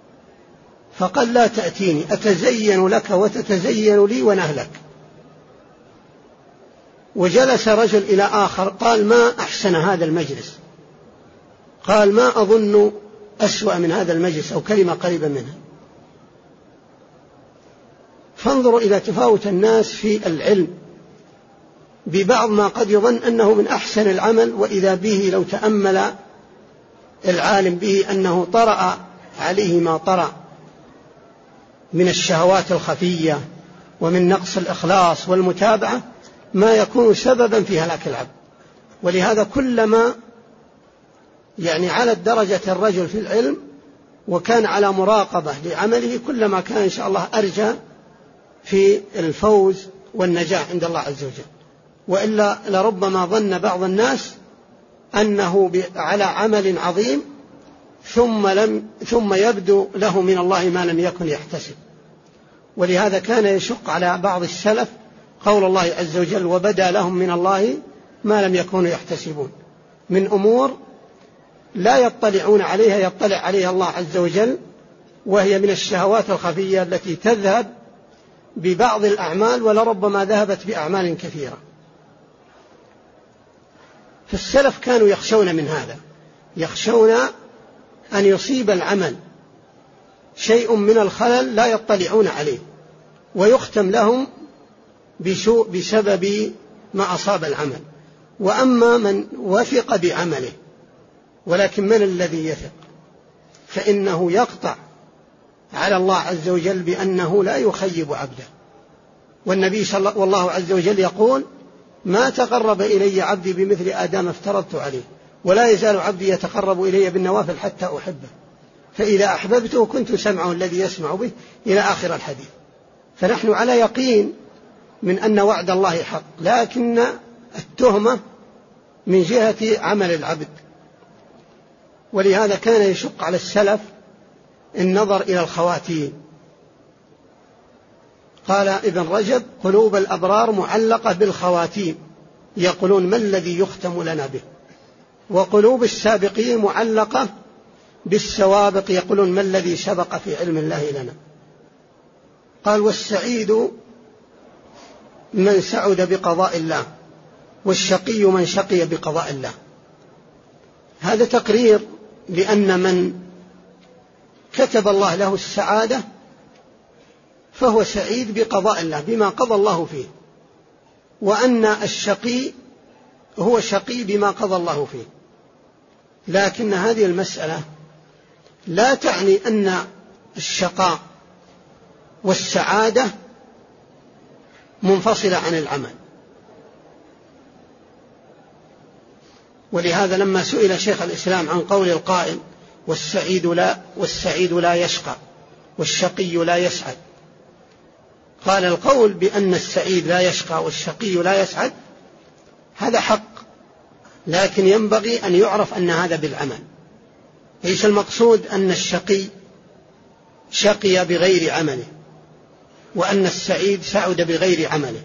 فقال لا تأتيني، أتزين لك وتتزين لي ونهلك. وجلس رجل إلى آخر قال ما أحسن هذا المجلس، قال ما أظن أسوأ من هذا المجلس أو كلمة قريبة منها. فانظروا إلى تفاوت الناس في العلم ببعض ما قد يظن أنه من أحسن العمل، وإذا به لو تأمل العالم به أنه طرأ عليه ما طرأ من الشهوات الخفية ومن نقص الإخلاص والمتابعة ما يكون سببا في هلاك العبد. ولهذا كلما يعني على درجة الرجل في العلم وكان على مراقبة لعمله كلما كان إن شاء الله أرجى في الفوز والنجاح عند الله عز وجل. وإلا لربما ظن بعض الناس أنه على عمل عظيم ثم, لم ثم يبدو له من الله ما لم يكن يحتسب. ولهذا كان يشق على بعض السلف قول الله عز وجل وبدا لهم من الله ما لم يكونوا يحتسبون، من أمور لا يطلعون عليها يطلع عليها الله عز وجل، وهي من الشهوات الخفية التي تذهب ببعض الأعمال ولربما ذهبت بأعمال كثيرة. فالسلف كانوا يخشون من هذا، يخشون أن يصيب العمل شيء من الخلل لا يطلعون عليه ويختم لهم بسوء بسبب ما أصاب العمل. وأما من وثق بعمله، ولكن من الذي يثق؟ فإنه يقطع على الله عز وجل بأنه لا يخيب عبده. والنبي صلى الله عز وجل يقول ما تقرب إلي عبدي بمثل آدم افترضت عليه، ولا يزال عبدي يتقرب إلي بالنوافل حتى أحبه، فإذا أحببته كنت سمعه الذي يسمع به إلى آخر الحديث. فنحن على يقين من أن وعد الله حق، لكن التهمة من جهة عمل العبد. ولهذا كان يشق على السلف النظر إلى الخواتيم. قال ابن رجب قلوب الأبرار معلقة بالخواتيم، يقولون ما الذي يختم لنا به، وقلوب السابقين معلقة بالسوابق، يقولون ما الذي سبق في علم الله لنا. قال والسعيد من سعد بقضاء الله، والشقي من شقي بقضاء الله. هذا تقرير لأن من كتب الله له السعادة فهو سعيد بقضاء الله بما قضى الله فيه، وأن الشقي هو شقي بما قضى الله فيه. لكن هذه المسألة لا تعني أن الشقاء والسعادة منفصلة عن العمل. ولهذا لما سئل شيخ الإسلام عن قول القائل والسعيد لا, والسعيد لا يشقى والشقي لا يسعد، قال القول بأن السعيد لا يشقى والشقي لا يسعد هذا حق، لكن ينبغي أن يعرف أن هذا بالعمل. ليس المقصود أن الشقي شقي بغير عمله وأن السعيد سعد بغير عمله،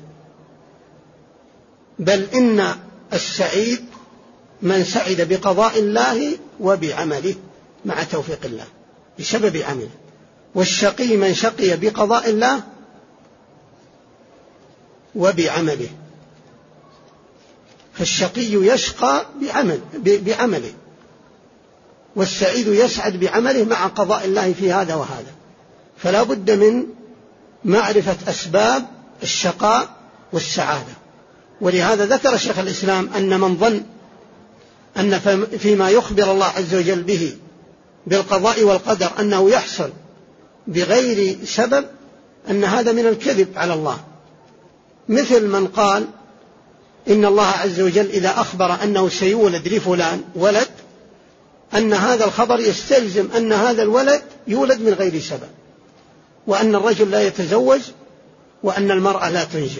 بل إن السعيد من سعد بقضاء الله وبعمله مع توفيق الله بسبب عمله، والشقي من شقي بقضاء الله وبعمله. فالشقي يشقى بعمل بعمله، والسعيد يسعد بعمله مع قضاء الله في هذا وهذا. فلا بد من معرفة أسباب الشقاء والسعادة. ولهذا ذكر شيخ الإسلام أن من ظن أن فيما يخبر الله عز وجل به بالقضاء والقدر أنه يحصل بغير سبب أن هذا من الكذب على الله، مثل من قال إن الله عز وجل إذا أخبر أنه سيولد لفلان ولد أن هذا الخبر يستلزم أن هذا الولد يولد من غير سبب، وأن الرجل لا يتزوج وأن المرأة لا تنجب.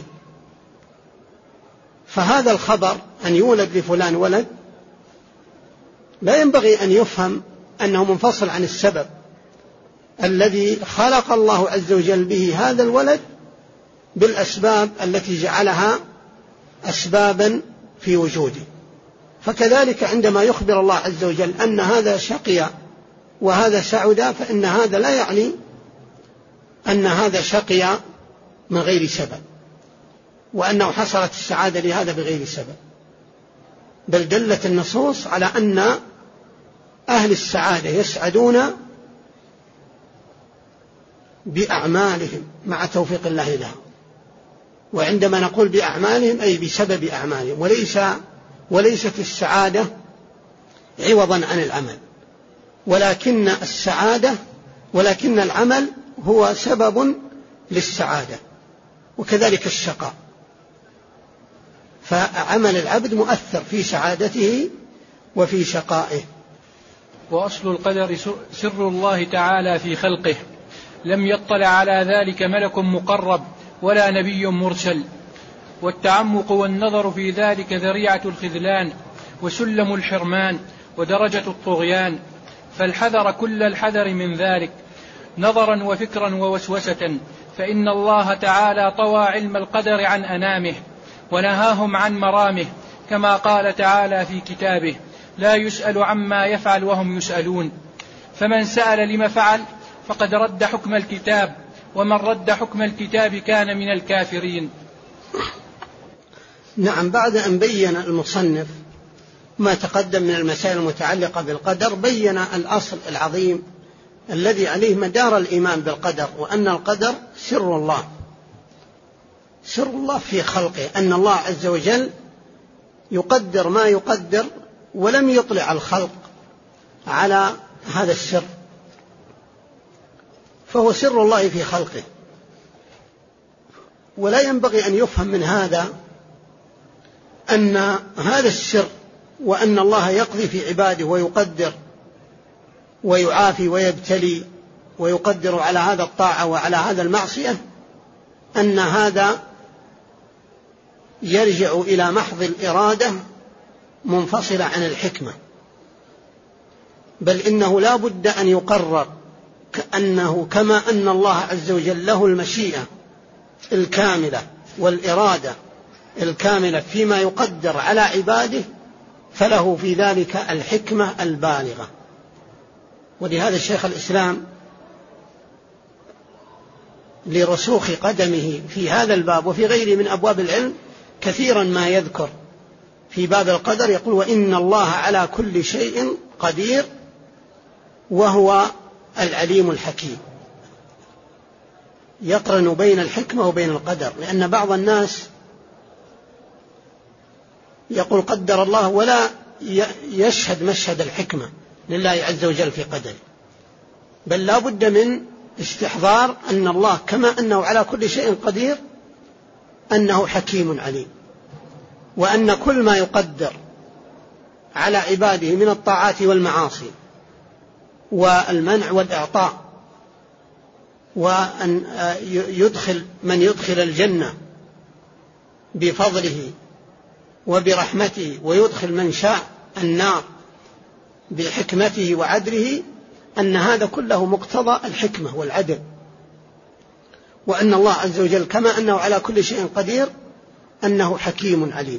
فهذا الخبر أن يولد لفلان ولد لا ينبغي أن يفهم أنه منفصل عن السبب الذي خلق الله عز وجل به هذا الولد بالأسباب التي جعلها أسبابا في وجوده. فكذلك عندما يخبر الله عز وجل أن هذا شقي وهذا سعد، فإن هذا لا يعني أن هذا شقي من غير سبب، وأنه حصلت السعادة لهذا بغير سبب، بل دلت النصوص على أن أهل السعادة يسعدون بأعمالهم مع توفيق الله لهم. وعندما نقول بأعمالهم أي بسبب أعمالهم، وليس وليست السعادة عوضا عن العمل، ولكن السعادة ولكن العمل هو سبب للسعادة، وكذلك الشقاء. فعمل العبد مؤثر في سعادته وفي شقائه. وأصل القدر سر الله تعالى في خلقه، لم يطلع على ذلك ملك مقرب ولا نبي مرسل، والتعمق والنظر في ذلك ذريعة الخذلان وسلم الحرمان ودرجة الطغيان، فالحذر كل الحذر من ذلك نظرا وفكرا ووسوسة، فإن الله تعالى طوى علم القدر عن أنامه ونهاهم عن مرامه، كما قال تعالى في كتابه: لا يسأل عما يفعل وهم يسألون. فمن سأل لما فعل فقد رد حكم الكتاب، ومن رد حكم الكتاب كان من الكافرين. نعم، بعد أن بين المصنف ما تقدم من المسائل المتعلقة بالقدر، بين الأصل العظيم الذي عليه مدار الإيمان بالقدر، وأن القدر سر الله، سر الله في خلقه، أن الله عز وجل يقدر ما يقدر ولم يطلع الخلق على هذا السر، فهو سر الله في خلقه. ولا ينبغي أن يفهم من هذا أن هذا السر وأن الله يقضي في عباده ويقدر ويعافي ويبتلي ويقدر على هذا الطاعة وعلى هذا المعصية، أن هذا يرجع إلى محض الإرادة منفصلة عن الحكمة، بل إنه لا بد أن يقرر كأنه كما أن الله عز وجل له المشيئة الكاملة والإرادة الكاملة فيما يقدر على عباده، فله في ذلك الحكمة البالغة. ولهذا الشيخ الإسلام لرسوخ قدمه في هذا الباب وفي غيره من أبواب العلم كثيرا ما يذكر في باب القدر، يقول: وإن الله على كل شيء قدير وهو العليم الحكيم. يقرن بين الحكمة وبين القدر، لأن بعض الناس يقول قدر الله ولا يشهد مشهد الحكمة لله عز وجل في قدره، بل لا بد من استحضار أن الله كما أنه على كل شيء قدير أنه حكيم عليم، وأن كل ما يقدر على عباده من الطاعات والمعاصي والمنع والإعطاء، وأن يدخل من يدخل الجنة بفضله وبرحمته ويدخل من شاء النار بحكمته وعدله، أن هذا كله مقتضى الحكمة والعدل، وأن الله عز وجل كما أنه على كل شيء قدير أنه حكيم عليم.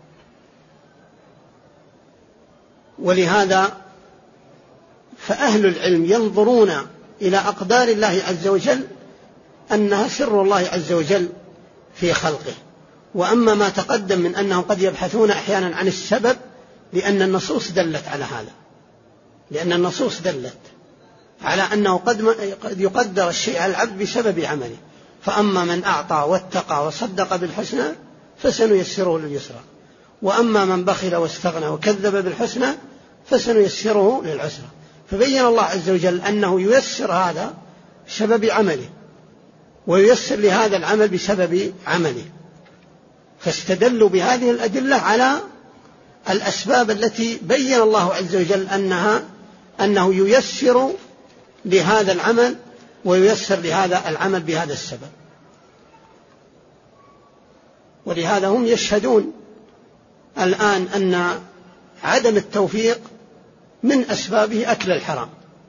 ولهذا فأهل العلم ينظرون إلى أقدار الله عز وجل أنها سر الله عز وجل في خلقه. وأما ما تقدم من أنهم قد يبحثون أحيانا عن السبب، لأن النصوص دلت على هذا، لأن النصوص دلت على أنه قد يقدر الشيء على العبد بسبب عمله. فأما من أعطى واتقى وصدق بالحسنى فسنيسره لليسرى، وأما من بخل واستغنى وكذب بالحسنى فسنيسره للعسرى. فبين الله عز وجل أنه ييسر هذا بسبب عمله، وييسر لهذا العمل بسبب عمله، فاستدلوا بهذه الأدلة على الأسباب التي بين الله عز وجل أنها أنه ييسر لهذا العمل وييسر لهذا العمل بهذا السبب. ولهذا هم يشهدون الآن أن عدم التوفيق من أسبابه أكل الحرام.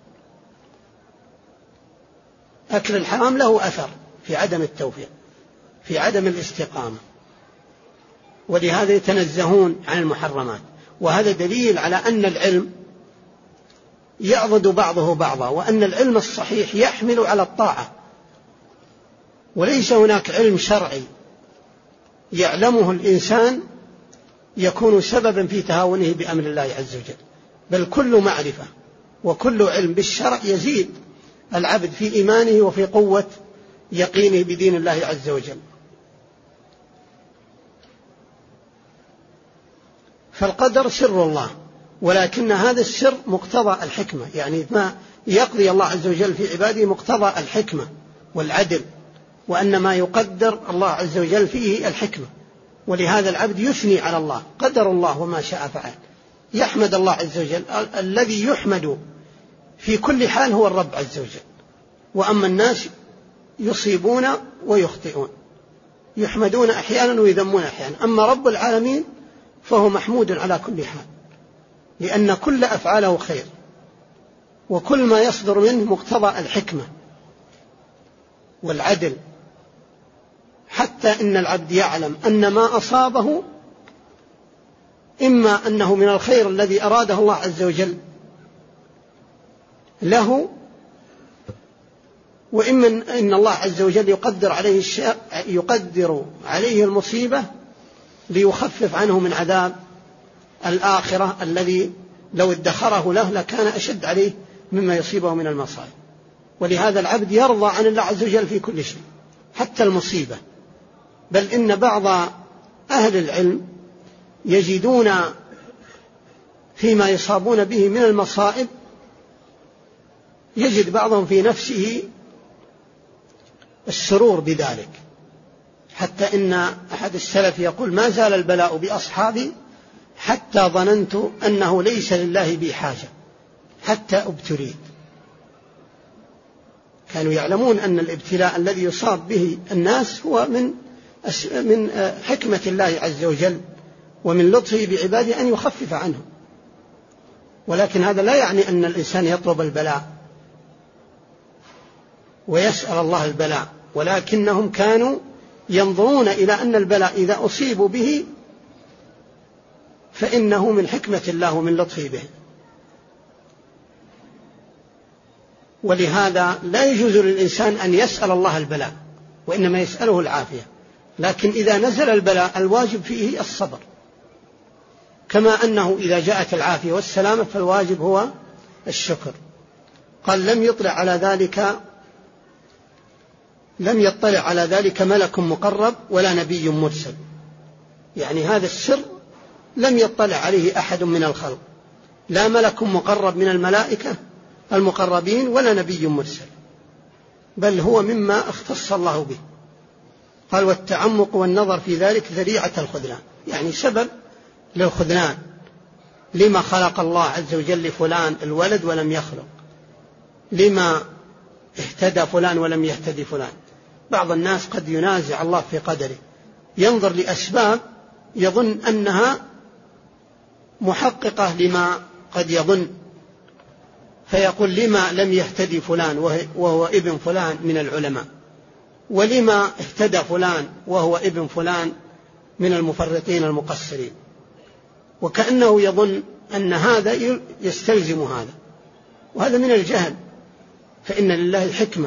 أكل الحرام له أثر في عدم التوفيق، في عدم الاستقامة، ولهذا يتنزهون عن المحرمات. وهذا دليل على أن العلم يعضد بعضه بعضا، وأن العلم الصحيح يحمل على الطاعة، وليس هناك علم شرعي يعلمه الإنسان يكون سببا في تهاونه بأمر الله عز وجل، بل كل معرفة وكل علم بالشرع يزيد العبد في إيمانه وفي قوة يقينه بدين الله عز وجل. فالقدر سر الله، ولكن هذا السر مقتضى الحكمة، يعني ما يقضي الله عز وجل في عباده مقتضى الحكمة والعدل، وأن ما يقدر الله عز وجل فيه الحكمة. ولهذا العبد يثني على الله، قدر الله وما شاء فعل، يحمد الله عز وجل. الذي يحمد في كل حال هو الرب عز وجل، وأما الناس يصيبون ويخطئون، يحمدون أحيانا ويذمون أحيانا، أما رب العالمين فهو محمود على كل حال، لأن كل أفعاله خير، وكل ما يصدر منه مقتضى الحكمة والعدل، حتى إن العبد يعلم أن ما أصابه إما أنه من الخير الذي أراده الله عز وجل له، وإما أن الله عز وجل يقدر عليه الشيء يقدر عليه المصيبة ليخفف عنه من عذاب الآخرة الذي لو ادخره له لكان أشد عليه مما يصيبه من المصائب. ولهذا العبد يرضى عن الله عز وجل في كل شيء حتى المصيبة. بل إن بعض أهل العلم يجدون فيما يصابون به من المصائب، يجد بعضهم في نفسه السرور بذلك، حتى إن أحد السلف يقول: ما زال البلاء بأصحابي حتى ظننت أنه ليس لله بي حاجة حتى ابتليت. كانوا يعلمون أن الابتلاء الذي يصاب به الناس هو من من حكمة الله عز وجل ومن لطفه بعباده أن يخفف عنهم، ولكن هذا لا يعني أن الإنسان يطلب البلاء ويسأل الله البلاء، ولكنهم كانوا ينظرون إلى أن البلاء إذا أصيبوا به فإنه من حكمة الله ومن لطفه به. ولهذا لا يجوز للإنسان أن يسأل الله البلاء، وإنما يسأله العافية. لكن إذا نزل البلاء الواجب فيه الصبر، كما أنه إذا جاءت العافية والسلامة فالواجب هو الشكر. قال: لم يطلع على ذلك لم يطلع على ذلك ملك مقرب ولا نبي مرسل، يعني هذا السر لم يطلع عليه أحد من الخلق، لا ملك مقرب من الملائكة المقربين ولا نبي مرسل، بل هو مما اختص الله به. قال: والتعمق والنظر في ذلك ذريعة الخذلان، يعني سبب للخذلان. لما خلق الله عز وجل لفلان الولد ولم يخلق؟ لما اهتدى فلان ولم يهتدي فلان؟ بعض الناس قد ينازع الله في قدره، ينظر لأسباب يظن أنها محققة لما قد يظن، فيقول: لما لم يهتدي فلان وهو ابن فلان من العلماء، ولما اهتدى فلان وهو ابن فلان من المفرطين المقصرين، وكأنه يظن أن هذا يستلزم هذا، وهذا من الجهل. فإن لله حكمة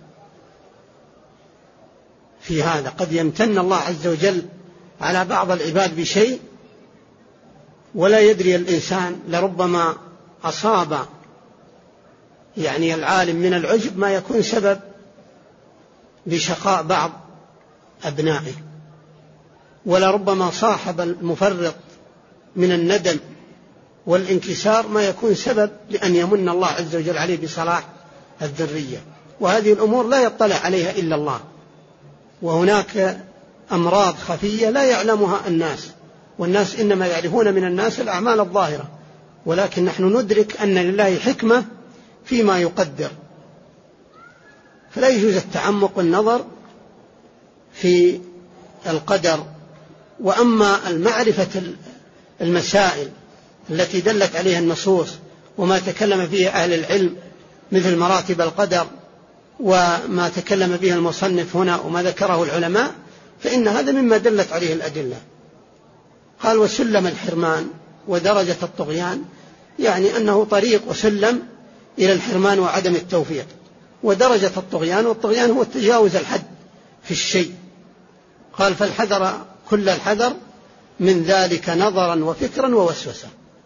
في هذا، قد يمتن الله عز وجل على بعض العباد بشيء ولا يدري الإنسان، لربما أصاب يعني العالم من العجب ما يكون سبب لشقاء بعض أبنائه، ولربما صاحب المفرط من الندم والانكسار ما يكون سبب لأن يمن الله عز وجل عليه بصلاح الذرية. وهذه الأمور لا يطلع عليها إلا الله، وهناك أمراض خفية لا يعلمها الناس، والناس إنما يعرفون من الناس الأعمال الظاهرة، ولكن نحن ندرك أن لله حكمة فيما يقدر، فلا يجوز التعمق والنظر في القدر. وأما المعرفة المسائل التي دلت عليها النصوص وما تكلم فيها أهل العلم مثل مراتب القدر وما تكلم به المصنف هنا وما ذكره العلماء، فإن هذا مما دلت عليه الأدلة. قال: وسلم الحرمان ودرجة الطغيان، يعني أنه طريق وسلم إلى الحرمان وعدم التوفيق. ودرجة الطغيان، والطغيان هو تجاوز الحد في الشيء. قال: فالحذر كل الحذر من ذلك نظرا وفكرا ووسوسة.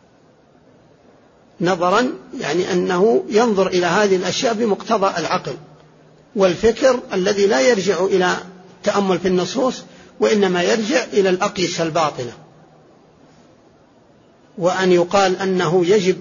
نظرا يعني أنه ينظر إلى هذه الأشياء بمقتضى العقل، والفكر الذي لا يرجع إلى تأمل في النصوص وإنما يرجع إلى الأقيسة الباطنة، وأن يقال أنه يجب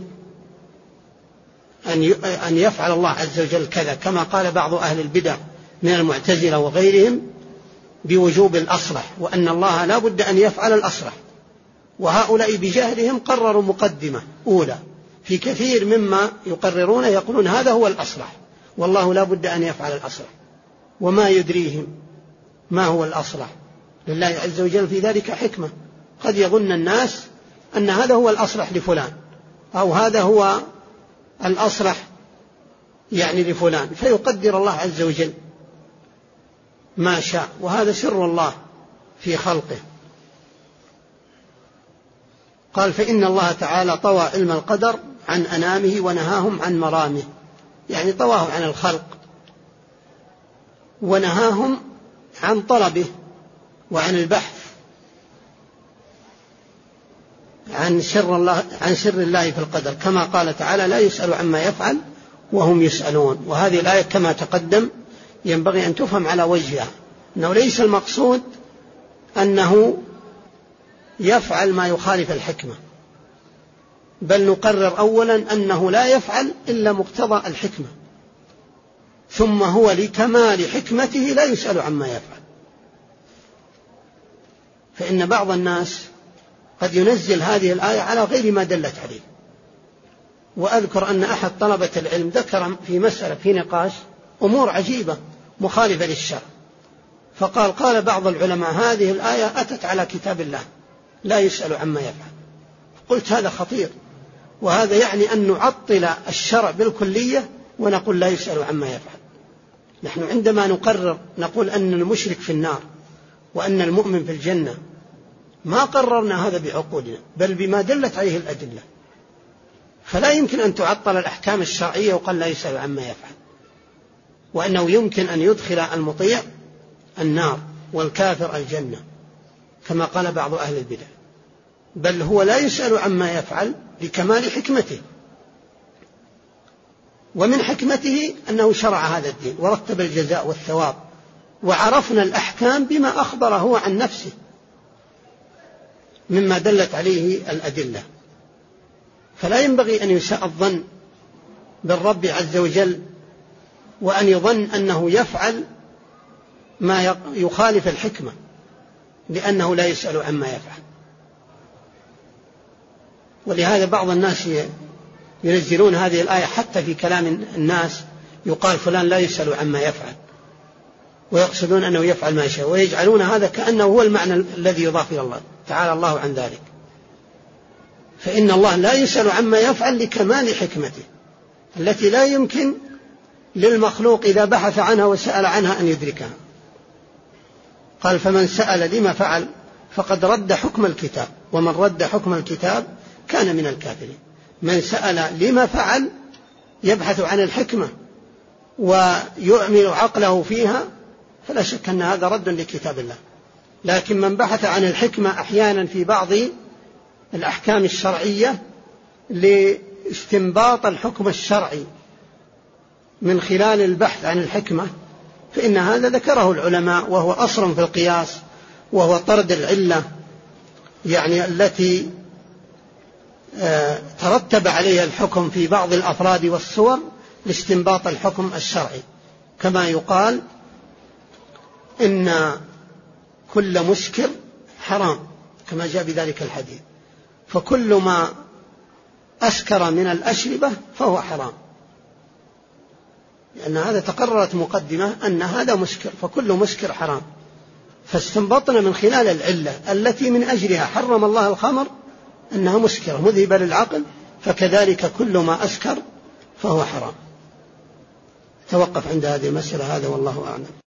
أن يفعل الله عز وجل كذا، كما قال بعض أهل البدع من المعتزلة وغيرهم بوجوب الأصلح، وأن الله لا بد أن يفعل الأصلح. وهؤلاء بجهلهم قرروا مقدمة أولى في كثير مما يقررون، يقولون هذا هو الأصلح والله لا بد أن يفعل الأصلح، وما يدريهم ما هو الأصلح. لله عز وجل في ذلك حكمة، قد يظن الناس أن هذا هو الأصلح لفلان، أو هذا هو الأصلح يعني لفلان، فيقدر الله عز وجل ما شاء، وهذا سر الله في خلقه. قال فإن الله تعالى طوى علم القدر عن أنامه ونهاهم عن مرامه، يعني طواه عن الخلق ونهاهم عن طلبه وعن البحث عن سر الله, عن سر الله في القدر، كما قال تعالى لا يسأل عما يفعل وهم يسألون. وهذه الآية كما تقدم ينبغي أن تفهم على وجهها، أنه ليس المقصود أنه يفعل ما يخالف الحكمة، بل نقرر أولا أنه لا يفعل إلا مقتضى الحكمة، ثم هو لكمال حكمته لا يسأل عما يفعل. فإن بعض الناس قد ينزل هذه الآية على غير ما دلت عليه. وأذكر أن أحد طلبة العلم ذكر في مسألة في نقاش أمور عجيبة مخالفة للشرع، فقال قال بعض العلماء هذه الآية أتت على كتاب الله لا يسأل عما يفعل. قلت هذا خطير، وهذا يعني أن نعطل الشرع بالكلية ونقول لا يسأل عما يفعل. نحن عندما نقرر نقول أن المشرك في النار وأن المؤمن في الجنة، ما قررنا هذا بعقولنا بل بما دلت عليه الأدلة، فلا يمكن أن تعطل الأحكام الشرعية وقال لا يسأل عما يفعل، وأنه يمكن أن يدخل المطيع النار والكافر الجنة كما قال بعض أهل البدع، بل هو لا يسأل عما يفعل لكمال حكمته. ومن حكمته أنه شرع هذا الدين ورتب الجزاء والثواب، وعرفنا الأحكام بما أخبر هو عن نفسه مما دلت عليه الأدلة. فلا ينبغي أن يساء الظن بالرب عز وجل وأن يظن أنه يفعل ما يخالف الحكمة، لأنه لا يسأل عما يفعل. ولهذا بعض الناس ينزلون هذه الآية حتى في كلام الناس، يقال فلان لا يسأل عما يفعل، ويقصدون أنه يفعل ما يشاء، ويجعلون هذا كأنه هو المعنى الذي يضاف إلى الله، تعالى الله عن ذلك. فإن الله لا يسأل عما يفعل لكمال حكمته التي لا يمكن للمخلوق إذا بحث عنها وسأل عنها أن يدركها. قال فمن سأل لما فعل فقد رد حكم الكتاب، ومن رد حكم الكتاب كان من الكافرين. من سأل لما فعل يبحث عن الحكمة ويعمل عقله فيها، فلا شك أن هذا رد لكتاب الله. لكن من بحث عن الحكمة أحيانا في بعض الأحكام الشرعية لاستنباط الحكم الشرعي من خلال البحث عن الحكمة، فإن هذا ذكره العلماء وهو أصل في القياس، وهو طرد العلة يعني التي ترتب عليها الحكم في بعض الأفراد والصور لاستنباط الحكم الشرعي، كما يقال إن كل مسكر حرام كما جاء بذلك الحديث، فكل ما أسكر من الأشربة فهو حرام، لأن هذا تقررت مقدمة أن هذا مسكر فكل مسكر حرام. فاستنبطنا من خلال العلة التي من أجلها حرم الله الخمر أنها مسكرة مذهبة للعقل، فكذلك كل ما أسكر فهو حرام. توقف عند هذه المسألة، هذا والله أعلم.